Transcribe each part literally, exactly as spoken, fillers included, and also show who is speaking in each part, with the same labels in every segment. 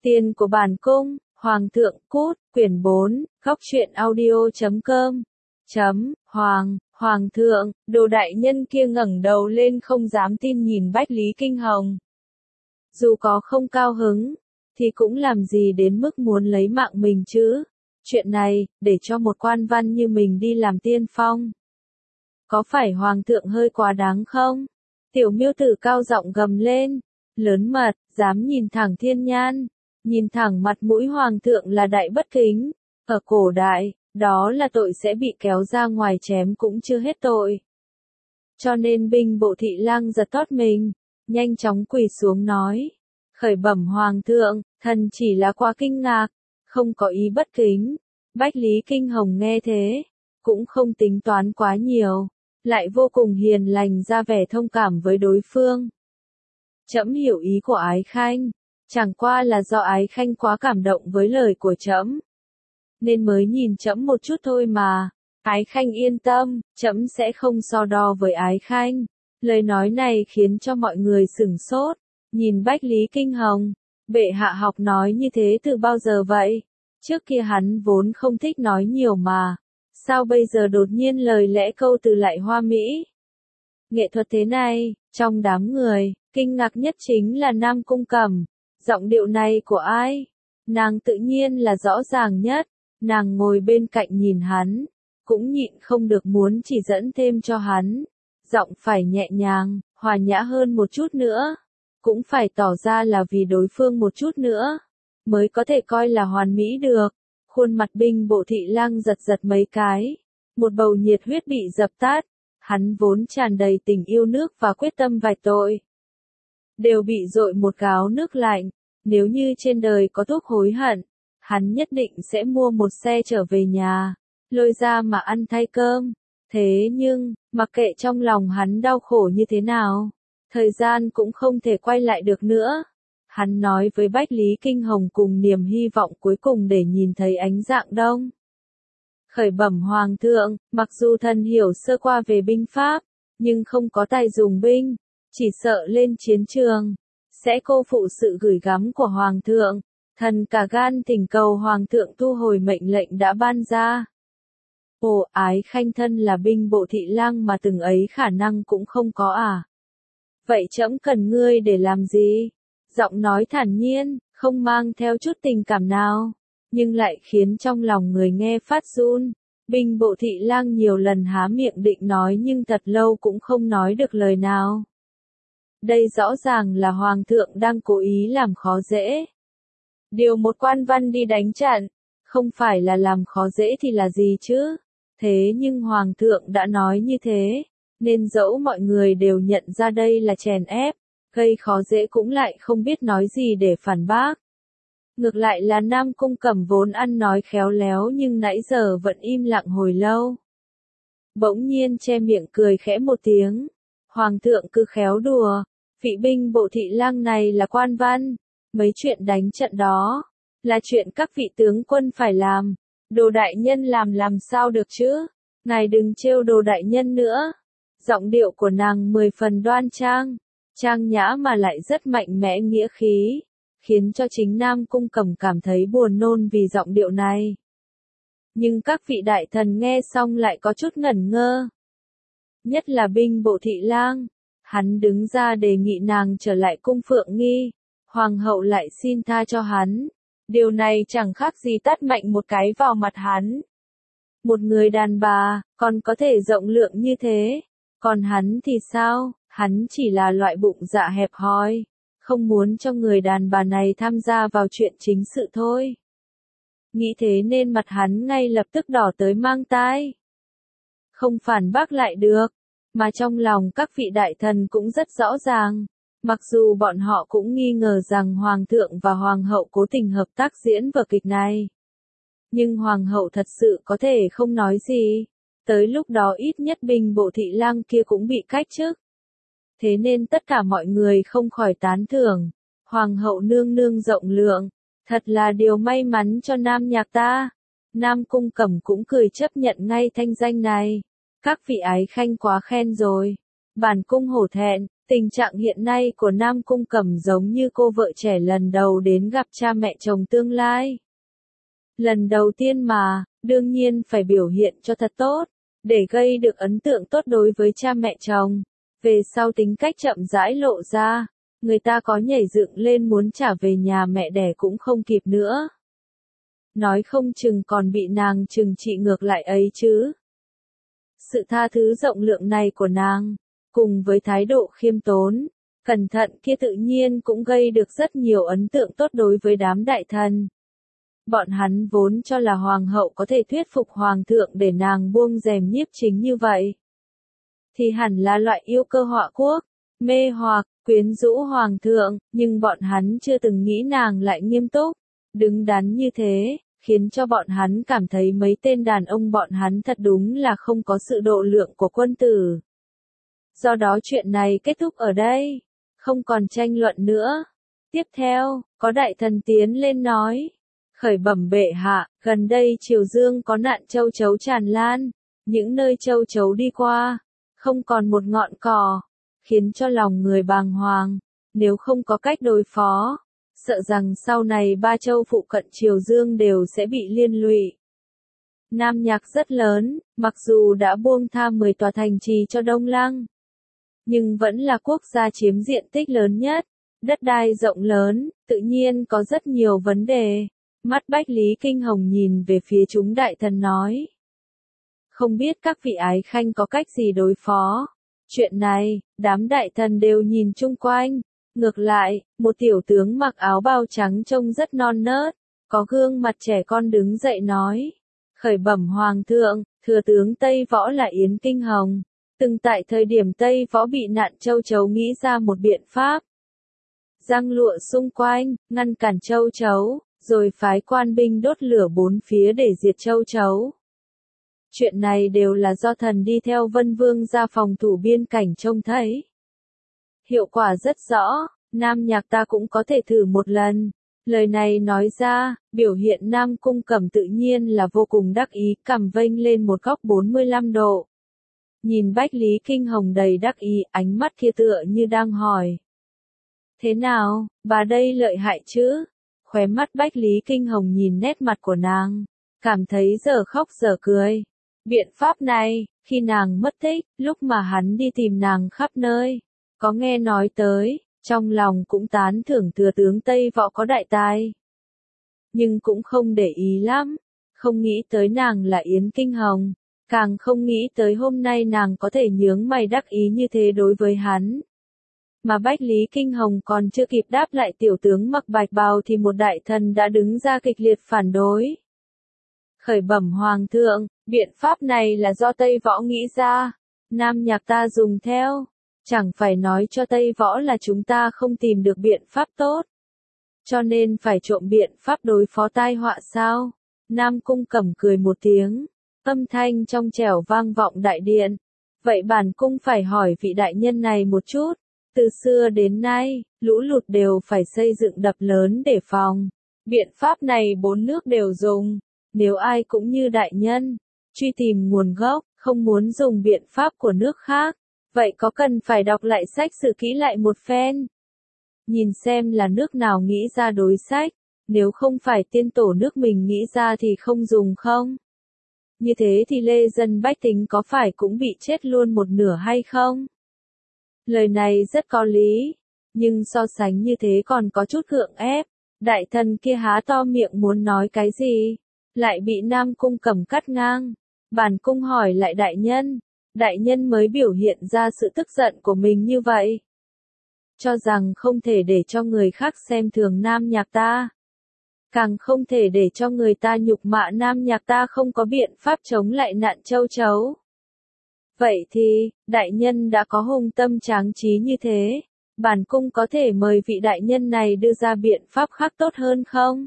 Speaker 1: Tiền của bản cung, Hoàng thượng cút, quyển bốn, góc truyện audio chấm com. Chấm, Hoàng, Hoàng thượng, đồ đại nhân kia ngẩng đầu lên không dám tin nhìn Bách Lý Kinh Hồng. Dù có không cao hứng, thì cũng làm gì đến mức muốn lấy mạng mình chứ. Chuyện này, để cho một quan văn như mình đi làm tiên phong. Có phải Hoàng thượng hơi quá đáng không? Tiểu miêu tử cao giọng gầm lên, lớn mật, dám nhìn thẳng thiên nhan, nhìn thẳng mặt mũi Hoàng thượng là đại bất kính. Ở cổ đại, đó là tội sẽ bị kéo ra ngoài chém cũng chưa hết tội. Cho nên binh bộ thị lang giật tót mình, nhanh chóng quỳ xuống nói, khởi bẩm Hoàng thượng, thần chỉ là quá kinh ngạc, không có ý bất kính. Bách Lý Kinh Hồng nghe thế, cũng không tính toán quá nhiều, lại vô cùng hiền lành ra vẻ thông cảm với đối phương. Trẫm hiểu ý của Ái Khanh, chẳng qua là do Ái Khanh quá cảm động với lời của trẫm, nên mới nhìn trẫm một chút thôi mà. Ái Khanh yên tâm, trẫm sẽ không so đo với Ái Khanh. Lời nói này khiến cho mọi người sửng sốt, nhìn Bách Lý Kinh Hồng, bệ hạ học nói như thế từ bao giờ vậy? Trước kia hắn vốn không thích nói nhiều mà, sao bây giờ đột nhiên lời lẽ câu từ lại hoa mỹ? Nghệ thuật thế này, trong đám người, kinh ngạc nhất chính là Nam Cung Cẩm. Giọng điệu này của ai? Nàng tự nhiên là rõ ràng nhất, nàng ngồi bên cạnh nhìn hắn, cũng nhịn không được muốn chỉ dẫn thêm cho hắn. Giọng phải nhẹ nhàng, hòa nhã hơn một chút nữa, cũng phải tỏ ra là vì đối phương một chút nữa, mới có thể coi là hoàn mỹ được. Khuôn mặt binh bộ thị lang giật giật mấy cái, một bầu nhiệt huyết bị dập tắt, hắn vốn tràn đầy tình yêu nước và quyết tâm vạch tội, đều bị dội một gáo nước lạnh. Nếu như trên đời có thuốc hối hận, hắn nhất định sẽ mua một xe trở về nhà, lôi ra mà ăn thay cơm. Thế nhưng, mặc kệ trong lòng hắn đau khổ như thế nào, thời gian cũng không thể quay lại được nữa. Hắn nói với Bách Lý Kinh Hồng cùng niềm hy vọng cuối cùng để nhìn thấy ánh dạng đông. Khởi bẩm Hoàng thượng, mặc dù thần hiểu sơ qua về binh pháp, nhưng không có tài dùng binh, chỉ sợ lên chiến trường sẽ cô phụ sự gửi gắm của Hoàng thượng. Thần cả gan thỉnh cầu Hoàng thượng thu hồi mệnh lệnh đã ban ra. Ồ, Ái Khanh thân là binh bộ thị lang mà từng ấy khả năng cũng không có à? Vậy trẫm cần ngươi để làm gì? Giọng nói thản nhiên, không mang theo chút tình cảm nào, nhưng lại khiến trong lòng người nghe phát run. Binh bộ thị lang nhiều lần há miệng định nói nhưng thật lâu cũng không nói được lời nào. Đây rõ ràng là Hoàng thượng đang cố ý làm khó dễ. Điều một quan văn đi đánh trận, không phải là làm khó dễ thì là gì chứ? Thế nhưng Hoàng thượng đã nói như thế, nên dẫu mọi người đều nhận ra đây là chèn ép, gây khó dễ cũng lại không biết nói gì để phản bác. Ngược lại là Nam Cung Cẩm vốn ăn nói khéo léo nhưng nãy giờ vẫn im lặng hồi lâu. Bỗng nhiên che miệng cười khẽ một tiếng. Hoàng thượng cứ khéo đùa, vị binh bộ thị lang này là quan văn, mấy chuyện đánh trận đó, là chuyện các vị tướng quân phải làm, đồ đại nhân làm làm sao được chứ, ngài đừng trêu đồ đại nhân nữa. Giọng điệu của nàng mười phần đoan trang, trang nhã mà lại rất mạnh mẽ nghĩa khí, khiến cho chính Nam Cung Cẩm cảm thấy buồn nôn vì giọng điệu này. Nhưng các vị đại thần nghe xong lại có chút ngẩn ngơ. Nhất là binh bộ thị lang, hắn đứng ra đề nghị nàng trở lại cung Phượng Nghi, Hoàng hậu lại xin tha cho hắn. Điều này chẳng khác gì tát mạnh một cái vào mặt hắn. Một người đàn bà, còn có thể rộng lượng như thế, còn hắn thì sao? Hắn chỉ là loại bụng dạ hẹp hòi, không muốn cho người đàn bà này tham gia vào chuyện chính sự thôi. Nghĩ thế nên mặt hắn ngay lập tức đỏ tới mang tai. Không phản bác lại được, mà trong lòng các vị đại thần cũng rất rõ ràng. Mặc dù bọn họ cũng nghi ngờ rằng Hoàng thượng và Hoàng hậu cố tình hợp tác diễn vở kịch này. Nhưng Hoàng hậu thật sự có thể không nói gì. Tới lúc đó ít nhất binh bộ thị lang kia cũng bị cách chức. Thế nên tất cả mọi người không khỏi tán thưởng. Hoàng hậu nương nương rộng lượng, thật là điều may mắn cho Nam nhạc ta. Nam Cung Cẩm cũng cười chấp nhận ngay thanh danh này. Các vị Ái Khanh quá khen rồi. Bản cung hổ thẹn, Tình trạng hiện nay của Nam Cung Cẩm giống như cô vợ trẻ lần đầu đến gặp cha mẹ chồng tương lai. Lần đầu tiên mà, đương nhiên phải biểu hiện cho thật tốt, để gây được ấn tượng tốt đối với cha mẹ chồng. Về sau tính cách chậm rãi lộ ra, người ta có nhảy dựng lên muốn trả về nhà mẹ đẻ cũng không kịp nữa. Nói không chừng còn bị nàng trừng trị ngược lại ấy chứ. Sự tha thứ rộng lượng này của nàng, cùng với thái độ khiêm tốn, cẩn thận kia tự nhiên cũng gây được rất nhiều ấn tượng tốt đối với đám đại thần. Bọn hắn vốn cho là hoàng hậu có thể thuyết phục hoàng thượng để nàng buông rèm nhiếp chính như vậy. Thì hẳn là loại yêu cơ họa quốc, mê hoặc, quyến rũ hoàng thượng, nhưng bọn hắn chưa từng nghĩ nàng lại nghiêm túc, đứng đắn như thế, khiến cho bọn hắn cảm thấy mấy tên đàn ông bọn hắn thật đúng là không có sự độ lượng của quân tử. Do đó chuyện này kết thúc ở đây, không còn tranh luận nữa. Tiếp theo, có đại thần tiến lên nói, khởi bẩm bệ hạ, gần đây triều dương có nạn châu chấu tràn lan, những nơi châu chấu đi qua, không còn một ngọn cỏ, khiến cho lòng người bàng hoàng, nếu không có cách đối phó, sợ rằng sau này ba châu phụ cận triều dương đều sẽ bị liên lụy. Nam Nhạc rất lớn, mặc dù đã buông tha mười tòa thành trì cho Đông Lăng, nhưng vẫn là quốc gia chiếm diện tích lớn nhất, đất đai rộng lớn, tự nhiên có rất nhiều vấn đề. Mắt Bách Lý Kinh Hồng nhìn về phía chúng đại thần nói. Không biết các vị ái khanh có cách gì đối phó. Chuyện này, đám đại thần đều nhìn chung quanh. Ngược lại, một tiểu tướng mặc áo bào trắng trông rất non nớt, có gương mặt trẻ con đứng dậy nói. Khởi bẩm hoàng thượng, thừa tướng Tây Võ là Yến Kinh Hồng. Từng tại thời điểm Tây Võ bị nạn châu chấu nghĩ ra một biện pháp. Giăng lụa xung quanh, ngăn cản châu chấu, rồi phái quan binh đốt lửa bốn phía để diệt châu chấu. Chuyện này đều là do thần đi theo Vân Vương ra phòng thủ biên cảnh trông thấy. Hiệu quả rất rõ, Nam Nhạc ta cũng có thể thử một lần. Lời này nói ra, biểu hiện Nam Cung Cẩm tự nhiên là vô cùng đắc ý, cằm vênh lên một góc bốn mươi lăm độ. Nhìn Bách Lý Kinh Hồng đầy đắc ý, ánh mắt kia tựa như đang hỏi. Thế nào, bà đây lợi hại chứ? Khóe mắt Bách Lý Kinh Hồng nhìn nét mặt của nàng, cảm thấy giờ khóc giờ cười. Biện pháp này, khi nàng mất tích, lúc mà hắn đi tìm nàng khắp nơi, có nghe nói tới, trong lòng cũng tán thưởng thừa tướng Tây Võ có đại tài. Nhưng cũng không để ý lắm, không nghĩ tới nàng là Yến Kinh Hồng, càng không nghĩ tới hôm nay nàng có thể nhướng mày đắc ý như thế đối với hắn. Mà Bách Lý Kinh Hồng còn chưa kịp đáp lại tiểu tướng mặc bạch bào thì một đại thần đã đứng ra kịch liệt phản đối. Khởi bẩm hoàng thượng, biện pháp này là do Tây Võ nghĩ ra, Nam Nhạc ta dùng theo, chẳng phải nói cho Tây Võ là chúng ta không tìm được biện pháp tốt, cho nên phải trộm biện pháp đối phó tai họa sao? Nam Cung Cẩm cười một tiếng, âm thanh trong trẻo vang vọng đại điện. Vậy bản cung phải hỏi vị đại nhân này một chút. Từ xưa đến nay, lũ lụt đều phải xây dựng đập lớn để phòng. Biện pháp này bốn nước đều dùng. Nếu ai cũng như đại nhân, truy tìm nguồn gốc, không muốn dùng biện pháp của nước khác, vậy có cần phải đọc lại sách sử kỹ lại một phen? Nhìn xem là nước nào nghĩ ra đối sách, nếu không phải tiên tổ nước mình nghĩ ra thì không dùng không? Như thế thì lê dân bách tính có phải cũng bị chết luôn một nửa hay không? Lời này rất có lý, nhưng so sánh như thế còn có chút gượng ép. Đại thần kia há to miệng muốn nói cái gì, lại bị Nam Cung Cẩm cắt ngang. Bản cung hỏi lại đại nhân, đại nhân mới biểu hiện ra sự tức giận của mình như vậy. Cho rằng không thể để cho người khác xem thường Nam Nhạc ta. Càng không thể để cho người ta nhục mạ Nam Nhạc ta không có biện pháp chống lại nạn châu chấu. Vậy thì, đại nhân đã có hùng tâm tráng trí như thế, bản cung có thể mời vị đại nhân này đưa ra biện pháp khác tốt hơn không?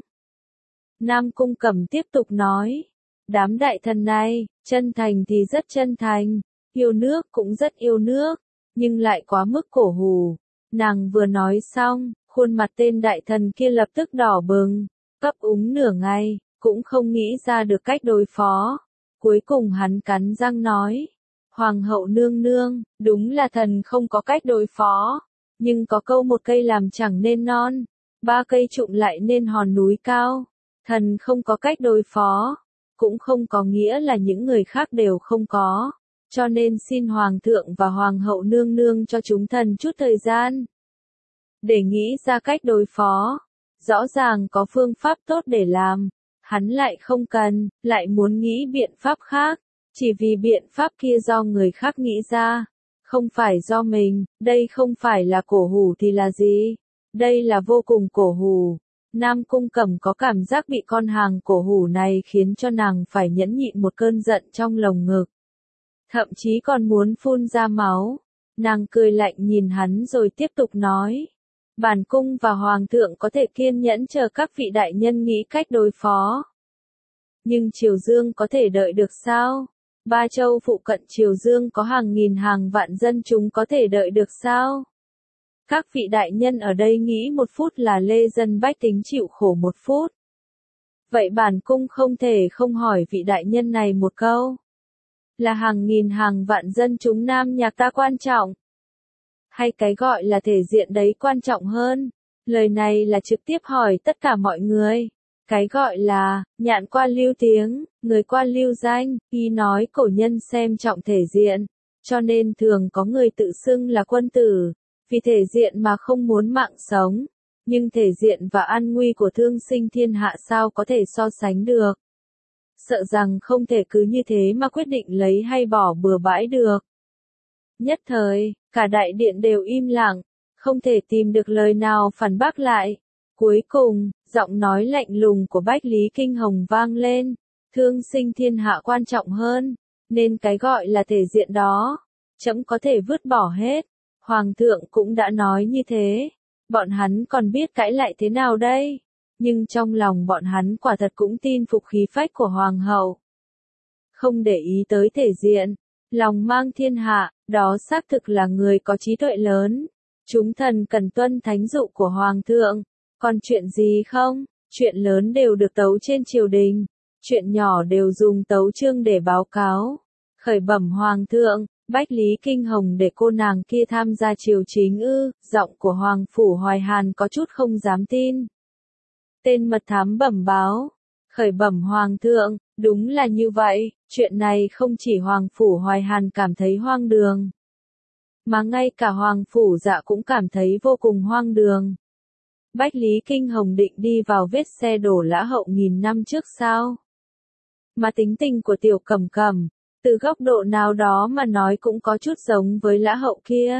Speaker 1: Nam Cung Cẩm tiếp tục nói, đám đại thần này, chân thành thì rất chân thành, yêu nước cũng rất yêu nước, nhưng lại quá mức cổ hủ. Nàng vừa nói xong, khuôn mặt tên đại thần kia lập tức đỏ bừng, cấp úng nửa ngày, cũng không nghĩ ra được cách đối phó. Cuối cùng hắn cắn răng nói, Hoàng hậu nương nương, đúng là thần không có cách đối phó. Nhưng có câu một cây làm chẳng nên non, ba cây trụm lại nên hòn núi cao. Thần không có cách đối phó, cũng không có nghĩa là những người khác đều không có. Cho nên xin Hoàng thượng và Hoàng hậu nương nương cho chúng thần chút thời gian. Để nghĩ ra cách đối phó. Rõ ràng có phương pháp tốt để làm. Hắn lại không cần, lại muốn nghĩ biện pháp khác. Chỉ vì biện pháp kia do người khác nghĩ ra. Không phải do mình, đây không phải là cổ hủ thì là gì? Đây là vô cùng cổ hủ. Nam Cung Cẩm có cảm giác bị con hàng cổ hủ này khiến cho nàng phải nhẫn nhịn một cơn giận trong lồng ngực. Thậm chí còn muốn phun ra máu. Nàng cười lạnh nhìn hắn rồi tiếp tục nói. Bản cung và Hoàng thượng có thể kiên nhẫn chờ các vị đại nhân nghĩ cách đối phó. Nhưng Triều Dương có thể đợi được sao? Ba châu phụ cận Triều Dương có hàng nghìn hàng vạn dân chúng có thể đợi được sao? Các vị đại nhân ở đây nghĩ một phút là lê dân bách tính chịu khổ một phút. Vậy bản cung không thể không hỏi vị đại nhân này một câu. Là hàng nghìn hàng vạn dân chúng Nam Nhạc ta quan trọng? Hay cái gọi là thể diện đấy quan trọng hơn? Lời này là trực tiếp hỏi tất cả mọi người. Cái gọi là, nhạn quan lưu tiếng, người quan lưu danh, ý nói cổ nhân xem trọng thể diện. Cho nên thường có người tự xưng là quân tử, vì thể diện mà không muốn mạng sống. Nhưng thể diện và an nguy của thương sinh thiên hạ sao có thể so sánh được. Sợ rằng không thể cứ như thế mà quyết định lấy hay bỏ bừa bãi được. Nhất thời, cả đại điện đều im lặng, không thể tìm được lời nào phản bác lại. Cuối cùng, giọng nói lạnh lùng của Bách Lý Kinh Hồng vang lên, thương sinh thiên hạ quan trọng hơn, nên cái gọi là thể diện đó, trẫm có thể vứt bỏ hết. Hoàng thượng cũng đã nói như thế, bọn hắn còn biết cãi lại thế nào đây? Nhưng trong lòng bọn hắn quả thật cũng tin phục khí phách của Hoàng hậu. Không để ý tới thể diện, lòng mang thiên hạ, đó xác thực là người có trí tuệ lớn. Chúng thần cần tuân thánh dụ của Hoàng thượng. Còn chuyện gì không? Chuyện lớn đều được tấu trên triều đình. Chuyện nhỏ đều dùng tấu chương để báo cáo. Khởi bẩm Hoàng thượng, Bách Lý Kinh Hồng để cô nàng kia tham gia triều chính ư? Giọng của Hoàng phủ Hoài Hàn có chút không dám tin. Tên mật thám bẩm báo. Khởi bẩm Hoàng thượng, đúng là như vậy, chuyện này không chỉ Hoàng phủ Hoài Hàn cảm thấy hoang đường. Mà ngay cả Hoàng phủ Dạ cũng cảm thấy vô cùng hoang đường. Bách Lý Kinh Hồng định đi vào vết xe đổ lã hậu nghìn năm trước sao? Mà tính tình của Tiểu Cẩm Cẩm, từ góc độ nào đó mà nói cũng có chút giống với lã hậu kia.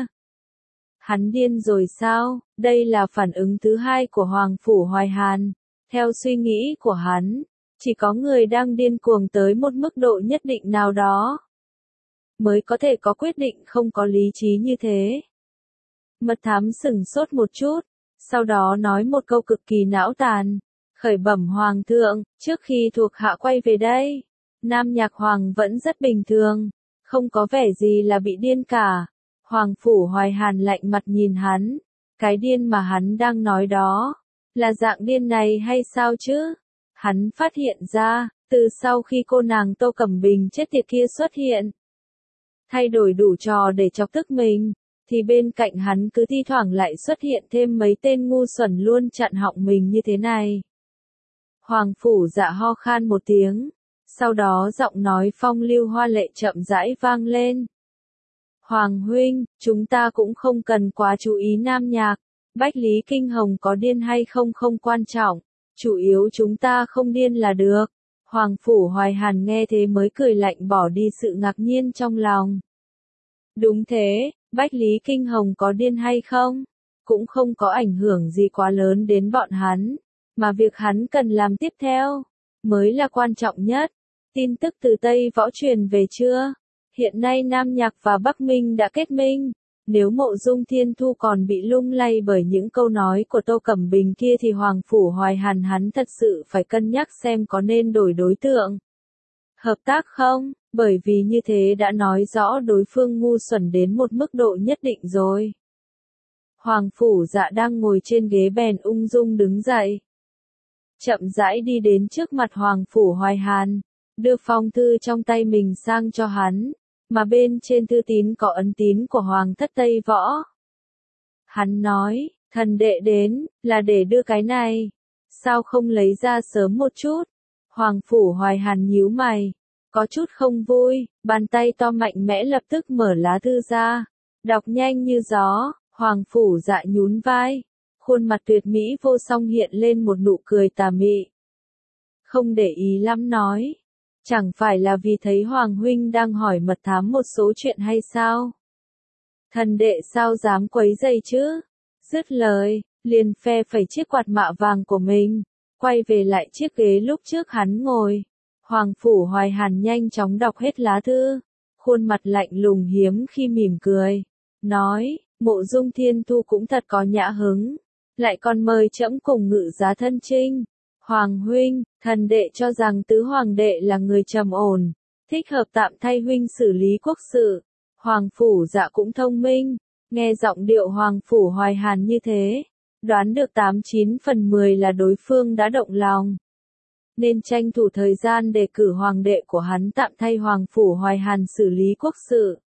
Speaker 1: Hắn điên rồi sao? Đây là phản ứng thứ hai của Hoàng phủ Hoài Hàn. Theo suy nghĩ của hắn, chỉ có người đang điên cuồng tới một mức độ nhất định nào đó, mới có thể có quyết định không có lý trí như thế. Mật thám sửng sốt một chút, sau đó nói một câu cực kỳ não tàn. Khởi bẩm Hoàng thượng, trước khi thuộc hạ quay về đây, Nam Nhạc Hoàng vẫn rất bình thường, không có vẻ gì là bị điên cả. Hoàng phủ Hoài Hàn lạnh mặt nhìn hắn, cái điên mà hắn đang nói đó, là dạng điên này hay sao chứ? Hắn phát hiện ra, từ sau khi cô nàng Tô Cẩm Bình chết tiệt kia xuất hiện, thay đổi đủ trò để chọc tức mình, thì bên cạnh hắn cứ thi thoảng lại xuất hiện thêm mấy tên ngu xuẩn luôn chặn họng mình như thế này. Hoàng phủ Dạ ho khan một tiếng, sau đó giọng nói phong lưu hoa lệ chậm rãi vang lên. Hoàng huynh, chúng ta cũng không cần quá chú ý Nam Nhạc, Bách Lý Kinh Hồng có điên hay không không quan trọng, chủ yếu chúng ta không điên là được. Hoàng phủ Hoài Hàn nghe thế mới cười lạnh bỏ đi sự ngạc nhiên trong lòng. Đúng thế, Bách Lý Kinh Hồng có điên hay không, cũng không có ảnh hưởng gì quá lớn đến bọn hắn, mà việc hắn cần làm tiếp theo, mới là quan trọng nhất. Tin tức từ Tây Võ truyền về chưa? Hiện nay Nam Nhạc và Bắc Minh đã kết minh. Nếu Mộ Dung Thiên Thu còn bị lung lay bởi những câu nói của Tô Cẩm Bình kia thì Hoàng phủ Hoài Hàn hắn thật sự phải cân nhắc xem có nên đổi đối tượng hợp tác không, bởi vì như thế đã nói rõ đối phương ngu xuẩn đến một mức độ nhất định rồi. Hoàng phủ Dạ đang ngồi trên ghế bèn ung dung đứng dậy, chậm rãi đi đến trước mặt Hoàng phủ Hoài Hàn, đưa phong thư trong tay mình sang cho hắn. mà bên trên thư tín có ấn tín của Hoàng thất Tây Võ. Hắn nói, thần đệ đến, là để đưa cái này. Sao không lấy ra sớm một chút? Hoàng Phủ Hoài Hàn nhíu mày, có chút không vui, bàn tay to mạnh mẽ lập tức mở lá thư ra. Đọc nhanh như gió, Hoàng Phủ Dạ nhún vai. Khuôn mặt tuyệt mỹ vô song hiện lên một nụ cười tà mị. Không để ý lắm nói. Chẳng phải là vì thấy Hoàng huynh đang hỏi mật thám một số chuyện hay sao? Thần đệ sao dám quấy rầy chứ? Dứt lời, liền phe phẩy chiếc quạt mạ vàng của mình, quay về lại chiếc ghế lúc trước hắn ngồi. Hoàng Phủ Hoài Hàn nhanh chóng đọc hết lá thư, khuôn mặt lạnh lùng hiếm khi mỉm cười, nói, Mộ Dung Thiên Thu cũng thật có nhã hứng, lại còn mời trẫm cùng ngự giá thân chinh. Hoàng huynh, thần đệ cho rằng tứ hoàng đệ là người trầm ổn, thích hợp tạm thay huynh xử lý quốc sự. Hoàng Phủ Dạ cũng thông minh, nghe giọng điệu Hoàng Phủ Hoài Hàn như thế, đoán được tám chín phần mười là đối phương đã động lòng. Nên tranh thủ thời gian để cử hoàng đệ của hắn tạm thay Hoàng Phủ Hoài Hàn xử lý quốc sự.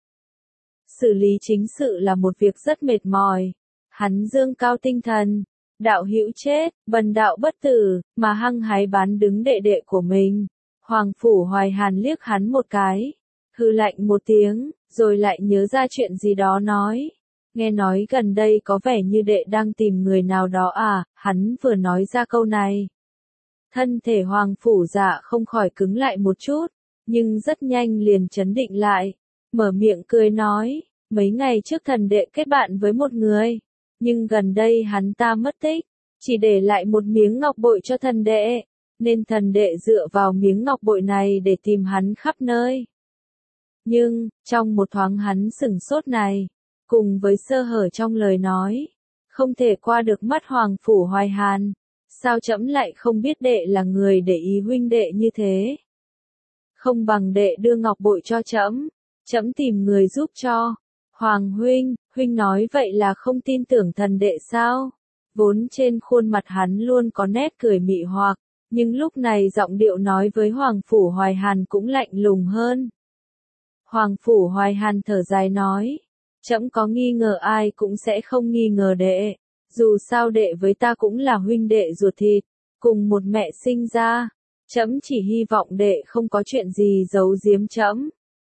Speaker 1: Xử lý chính sự là một việc rất mệt mỏi. Hắn dương cao tinh thần, đạo hữu chết, bần đạo bất tử, mà hăng hái bán đứng đệ đệ của mình. Hoàng Phủ Hoài Hàn liếc hắn một cái, hừ lạnh một tiếng, rồi lại nhớ ra chuyện gì đó nói. Nghe nói gần đây có vẻ như đệ đang tìm người nào đó à, hắn vừa nói ra câu này. Thân thể Hoàng Phủ Dạ không khỏi cứng lại một chút, nhưng rất nhanh liền trấn định lại, mở miệng cười nói, mấy ngày trước thần đệ kết bạn với một người, nhưng gần đây hắn ta mất tích, chỉ để lại một miếng ngọc bội cho thần đệ, nên thần đệ dựa vào miếng ngọc bội này để tìm hắn khắp nơi. Nhưng, trong một thoáng hắn sửng sốt này, cùng với sơ hở trong lời nói, không thể qua được mắt Hoàng Phủ Hoài Hàn. Sao trẫm lại không biết đệ là người để ý huynh đệ như thế? Không bằng đệ đưa ngọc bội cho trẫm, trẫm tìm người giúp cho. Hoàng huynh, huynh nói vậy là không tin tưởng thần đệ sao? Vốn trên khuôn mặt hắn luôn có nét cười mị hoặc, nhưng lúc này giọng điệu nói với Hoàng Phủ Hoài Hàn cũng lạnh lùng hơn. Hoàng Phủ Hoài Hàn thở dài nói, trẫm có nghi ngờ ai cũng sẽ không nghi ngờ đệ. Dù sao đệ với ta cũng là huynh đệ ruột thịt, cùng một mẹ sinh ra, trẫm chỉ hy vọng đệ không có chuyện gì giấu giếm trẫm.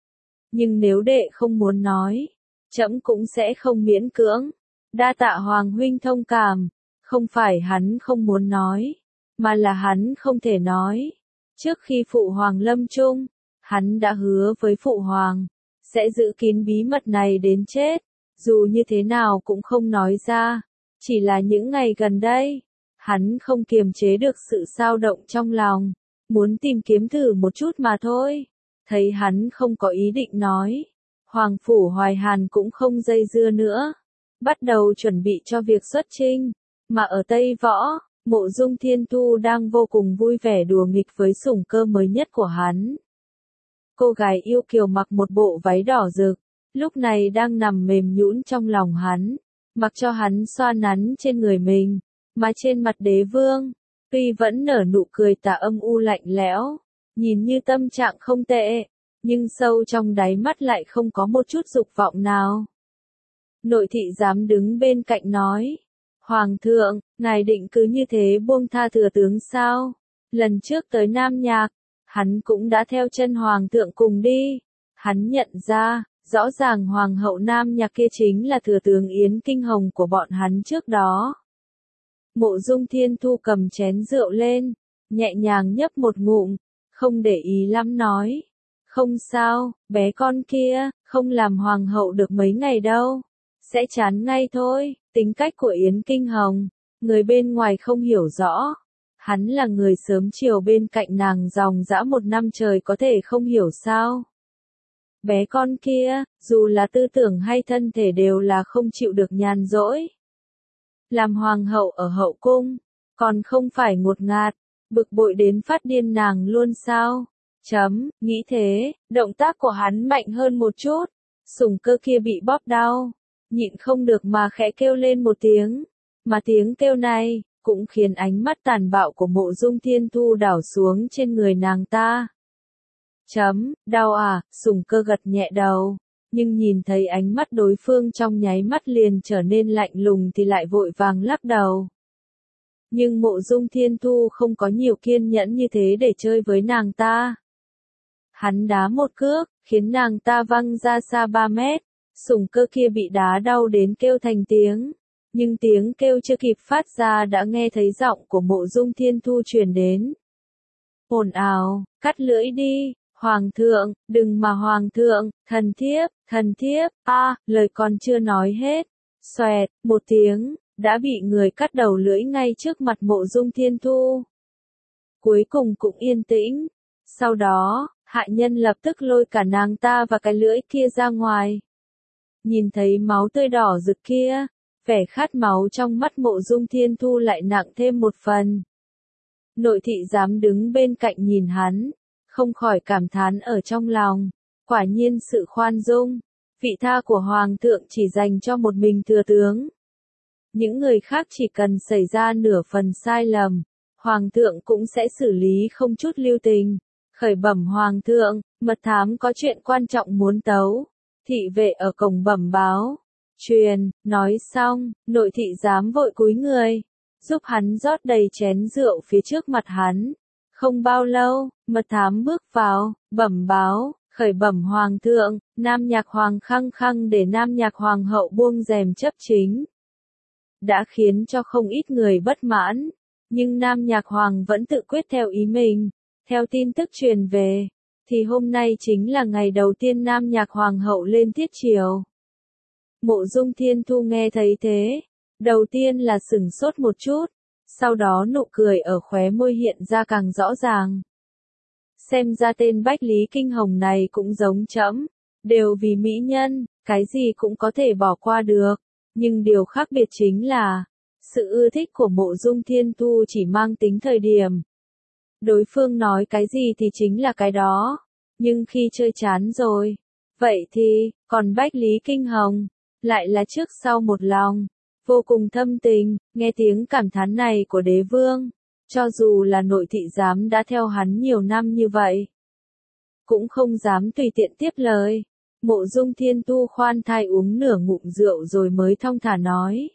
Speaker 1: Nhưng nếu đệ không muốn nói, trẫm cũng sẽ không miễn cưỡng. Đa tạ Hoàng huynh thông cảm, không phải hắn không muốn nói, mà là hắn không thể nói. Trước khi Phụ Hoàng lâm chung, hắn đã hứa với Phụ Hoàng, sẽ giữ kín bí mật này đến chết, dù như thế nào cũng không nói ra. Chỉ là những ngày gần đây, hắn không kiềm chế được sự xao động trong lòng, muốn tìm kiếm thử một chút mà thôi. Thấy hắn không có ý định nói, Hoàng Phủ Hoài Hàn cũng không dây dưa nữa, bắt đầu chuẩn bị cho việc xuất chinh. Mà ở Tây Võ, Mộ Dung Thiên Thu đang vô cùng vui vẻ đùa nghịch với sủng cơ mới nhất của hắn. Cô gái yêu kiều mặc một bộ váy đỏ rực, lúc này đang nằm mềm nhũn trong lòng hắn. Mặc cho hắn xoa nắn trên người mình, mà trên mặt đế vương, tuy vẫn nở nụ cười tà âm u lạnh lẽo, nhìn như tâm trạng không tệ, nhưng sâu trong đáy mắt lại không có một chút dục vọng nào. Nội thị dám đứng bên cạnh nói, Hoàng thượng, ngài định cứ như thế buông tha thừa tướng sao? Lần trước tới Nam Nhạc, hắn cũng đã theo chân Hoàng thượng cùng đi, hắn nhận ra. Rõ ràng Hoàng hậu Nam Nhạc kia chính là thừa tướng Yến Kinh Hồng của bọn hắn trước đó. Mộ Dung Thiên Thu cầm chén rượu lên, nhẹ nhàng nhấp một ngụm, không để ý lắm nói. Không sao, bé con kia, không làm Hoàng hậu được mấy ngày đâu. Sẽ chán ngay thôi, tính cách của Yến Kinh Hồng, người bên ngoài không hiểu rõ. Hắn là người sớm chiều bên cạnh nàng dòng dã một năm trời có thể không hiểu sao. Bé con kia, dù là tư tưởng hay thân thể đều là không chịu được nhàn rỗi. Làm hoàng hậu ở hậu cung, còn không phải ngột ngạt, bực bội đến phát điên nàng luôn sao? Chấm, nghĩ thế, động tác của hắn mạnh hơn một chút, sủng cơ kia bị bóp đau, nhịn không được mà khẽ kêu lên một tiếng, mà tiếng kêu này, cũng khiến ánh mắt tàn bạo của Mộ Dung Thiên Thu đảo xuống trên người nàng ta. Chấm, đau à, Sùng Cơ gật nhẹ đầu, nhưng nhìn thấy ánh mắt đối phương trong nháy mắt liền trở nên lạnh lùng thì lại vội vàng lắc đầu. Nhưng Mộ Dung Thiên Thu không có nhiều kiên nhẫn như thế để chơi với nàng ta. Hắn đá một cước, khiến nàng ta văng ra xa ba mét, Sùng Cơ kia bị đá đau đến kêu thành tiếng. Nhưng tiếng kêu chưa kịp phát ra đã nghe thấy giọng của Mộ Dung Thiên Thu truyền đến. Ồn ào, cắt lưỡi đi, Hoàng thượng, đừng mà Hoàng thượng, thần thiếp, thần thiếp, a, à, lời còn chưa nói hết. Xoẹt, một tiếng, đã bị người cắt đầu lưỡi ngay trước mặt Mộ Dung Thiên Thu. Cuối cùng cũng yên tĩnh. Sau đó, hạ nhân lập tức lôi cả nàng ta và cái lưỡi kia ra ngoài. Nhìn thấy máu tươi đỏ rực kia, vẻ khát máu trong mắt Mộ Dung Thiên Thu lại nặng thêm một phần. Nội thị dám đứng bên cạnh nhìn hắn, không khỏi cảm thán ở trong lòng, quả nhiên sự khoan dung, vị tha của Hoàng thượng chỉ dành cho một mình thừa tướng. Những người khác chỉ cần xảy ra nửa phần sai lầm, Hoàng thượng cũng sẽ xử lý không chút lưu tình. Khởi bẩm Hoàng thượng, mật thám có chuyện quan trọng muốn tấu. Thị vệ ở cổng bẩm báo. Truyền, nói xong, nội thị giám vội cúi người, giúp hắn rót đầy chén rượu phía trước mặt hắn. Không bao lâu, mật thám bước vào, bẩm báo, khởi bẩm Hoàng thượng, Nam Nhạc Hoàng khăng khăng để Nam Nhạc Hoàng hậu buông rèm chấp chính. Đã khiến cho không ít người bất mãn, nhưng Nam Nhạc Hoàng vẫn tự quyết theo ý mình. Theo tin tức truyền về, thì hôm nay chính là ngày đầu tiên Nam Nhạc Hoàng hậu lên thiết triều. Mộ Dung Thiên Thu nghe thấy thế, đầu tiên là sửng sốt một chút, sau đó nụ cười ở khóe môi hiện ra càng rõ ràng. Xem ra tên Bách Lý Kinh Hồng này cũng giống trẫm, đều vì mỹ nhân, cái gì cũng có thể bỏ qua được, nhưng điều khác biệt chính là, sự ưa thích của Mộ Dung Thiên Thu chỉ mang tính thời điểm. Đối phương nói cái gì thì chính là cái đó, nhưng khi chơi chán rồi, vậy thì, còn Bách Lý Kinh Hồng, lại là trước sau một lòng, vô cùng thâm tình. Nghe tiếng cảm thán này của đế vương, cho dù là nội thị giám đã theo hắn nhiều năm như vậy, cũng không dám tùy tiện tiếp lời. Mộ Dung Thiên Thu khoan thai uống nửa ngụm rượu rồi mới thong thả nói.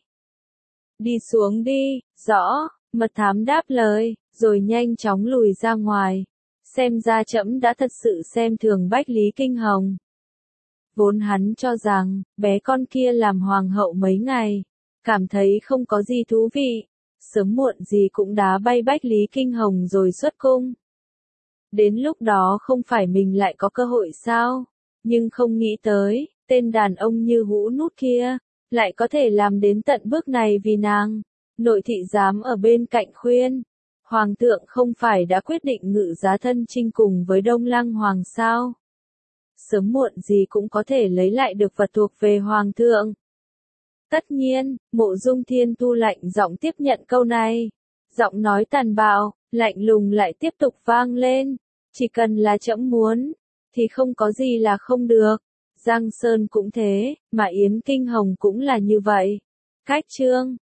Speaker 1: Đi xuống đi, rõ, mật thám đáp lời, rồi nhanh chóng lùi ra ngoài. Xem ra trẫm đã thật sự xem thường Bách Lý Kinh Hồng. Vốn hắn cho rằng, bé con kia làm hoàng hậu mấy ngày, cảm thấy không có gì thú vị, sớm muộn gì cũng đá bay Bách Lý Kinh Hồng rồi xuất cung. Đến lúc đó không phải mình lại có cơ hội sao? Nhưng không nghĩ tới, tên đàn ông như hũ nút kia, lại có thể làm đến tận bước này vì nàng. Nội thị giám ở bên cạnh khuyên, Hoàng thượng không phải đã quyết định ngự giá thân chinh cùng với Đông Lăng Hoàng sao? Sớm muộn gì cũng có thể lấy lại được vật thuộc về Hoàng thượng. Tất nhiên, Mộ Dung Thiên Thu lạnh giọng tiếp nhận câu này. Giọng nói tàn bạo, lạnh lùng lại tiếp tục vang lên. Chỉ cần là trẫm muốn, thì không có gì là không được. Giang Sơn cũng thế, mà Yến Kinh Hồng cũng là như vậy. Cách chương